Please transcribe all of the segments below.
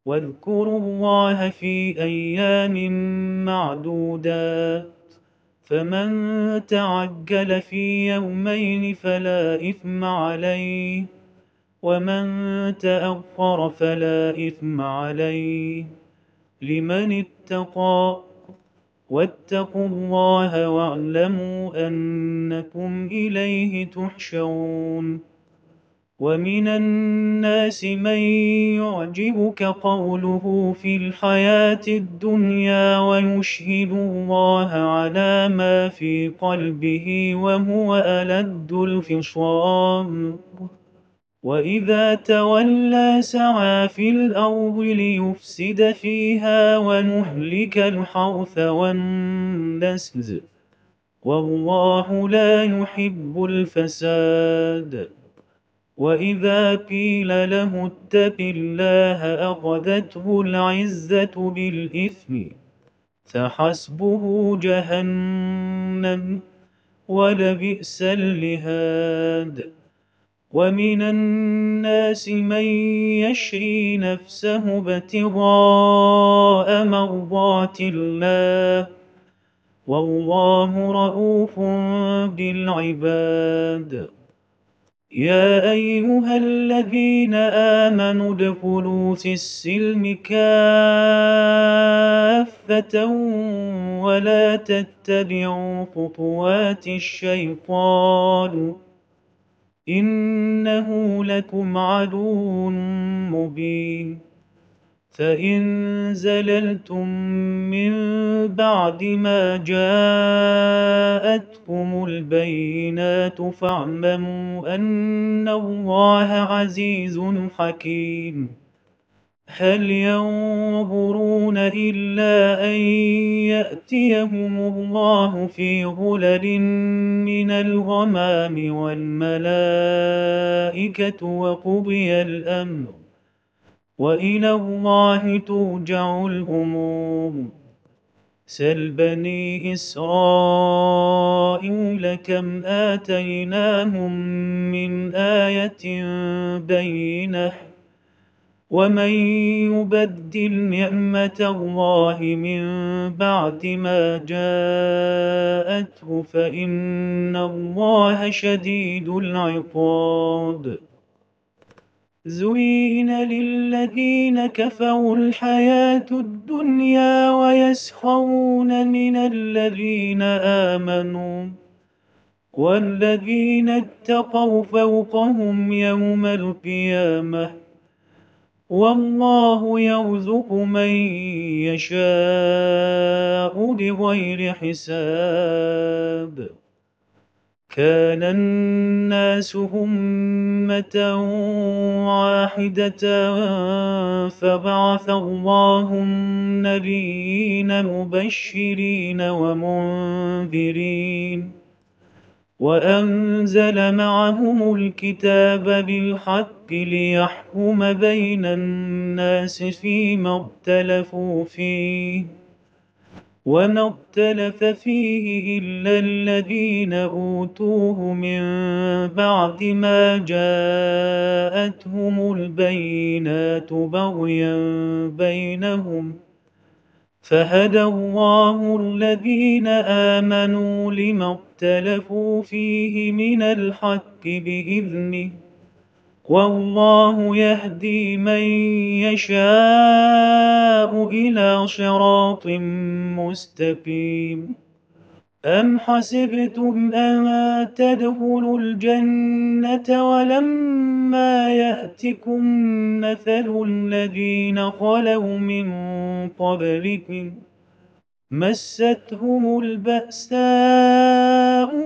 واذكروا الله في أيام معدودات، فمن تعجل في يومين فلا إثم عليه، ومن تأخر فلا إثم عليه، لمن اتقى. واتقوا الله واعلموا أنكم إليه تحشرون. ومن الناس من يعجبك قوله في الحياة الدنيا ويشهد الله على ما في قلبه وهو ألد الخصام، وإذا تولى سعى في الأرض ليفسد فيها ويهلك الحرث والنسل، والله لا يحب الفساد. وإذا قيل له اتق الله أخذته العزة بالإثم، فحسبه جهنم، ولبئس المهاد. ومن الناس من يشري نفسه ابتغاء مرضات الله، والله رءوف بالعباد. يا أيها الذين آمنوا ادخلوا في السلم كافة ولا تتبعوا خطوات الشيطان، إنه لكم عدو مبين. فإن زللتم من بعد ما جاءتكم البينات فاعلموا أن الله عزيز حكيم. هل ينظرون إلا أن يأتيهم الله في ظلل من الغمام والملائكة وقضي الأمر، وإلى الله ترجع الأمور. سل بني إسرائيل كم آتيناهم من آية بينة، ومن يبدل نعمة الله من بعد ما جاءته فإن الله شديد العقاب. زين للذين كفروا الحياة الدنيا ويسخرون من الذين آمنوا، والذين اتقوا فوقهم يوم القيامة، والله يرزق من يشاء بغير حساب. كان الناس أمة واحدة فبعث الله النبيين مبشرين ومنذرين، وأنزل معهم الكتاب بالحق ليحكم بين الناس فيما اختلفوا فيه، وما اختلف فيه إلا الذين أوتوه من بعد ما جاءتهم البينات بغيا بينهم، فهدى الله الذين آمنوا لما اختلفوا فيه من الحق بإذنه، والله يهدي من يشاء إلى صراط مستقيم. أم حسبتم أن تدخلوا الجنة ولما يأتكم مثل الذين خلوا من قبلكم مستهم البأساء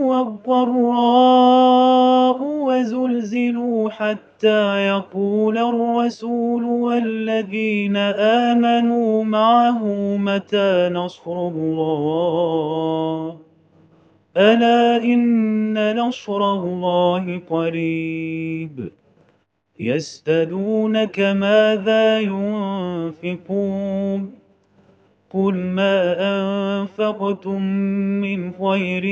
والضراء وزلزلوا حتى يقول الرسول والذين آمنوا معه متى نصر الله، ألا إن نصر الله قريب. يسألونك ماذا ينفقون، قل ما أنفقتم من خير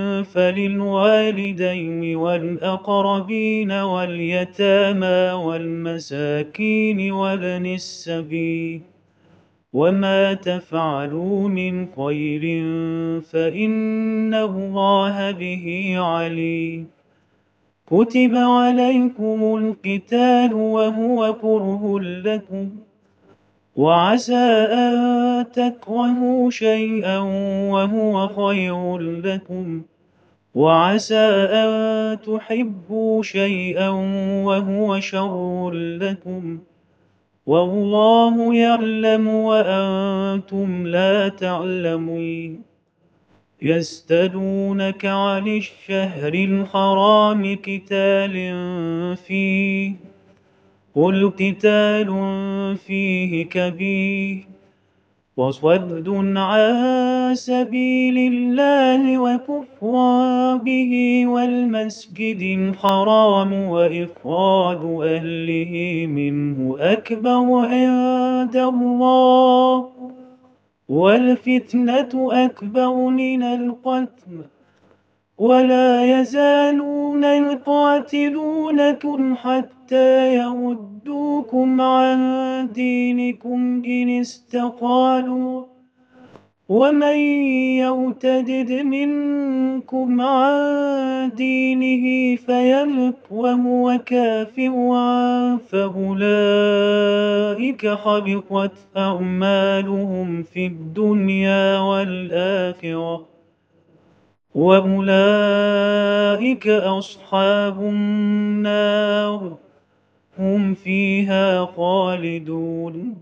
فللوالدين والأقربين واليتامى والمساكين وابن السبيل وما تفعلوا من خير فإن الله به عليم كتب عليكم القتال وهو كره لكم وعسى أن تكرهوا شيئا وهو خير لكم وعسى أن تحبوا شيئا وهو شر لكم والله يعلم وأنتم لا تعلمون يسألونك عن الشهر الحرام قتال فيه قل قتال فيه كبير وصد عن سبيل الله وكفر به والمسجد الحرام وإخراج أهله منه أكبر عند الله والفتنة أكبر من القتل ولا يزالون يقاتلونكم حتى يردوكم عن دينكم إن استطاعوا ومن يرتد منكم عن دينه فيمت وهو كافر فأولئك حبطت أعمالهم في الدنيا والآخرة وأولئك أصحاب النار هم فيها خالدون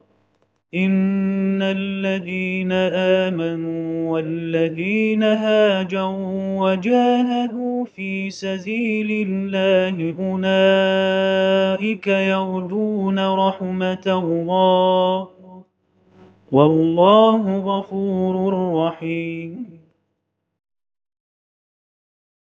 إن الذين آمنوا والذين هاجروا وجاهدوا في سبيل الله أولئك يرجون رحمة الله والله غفور رحيم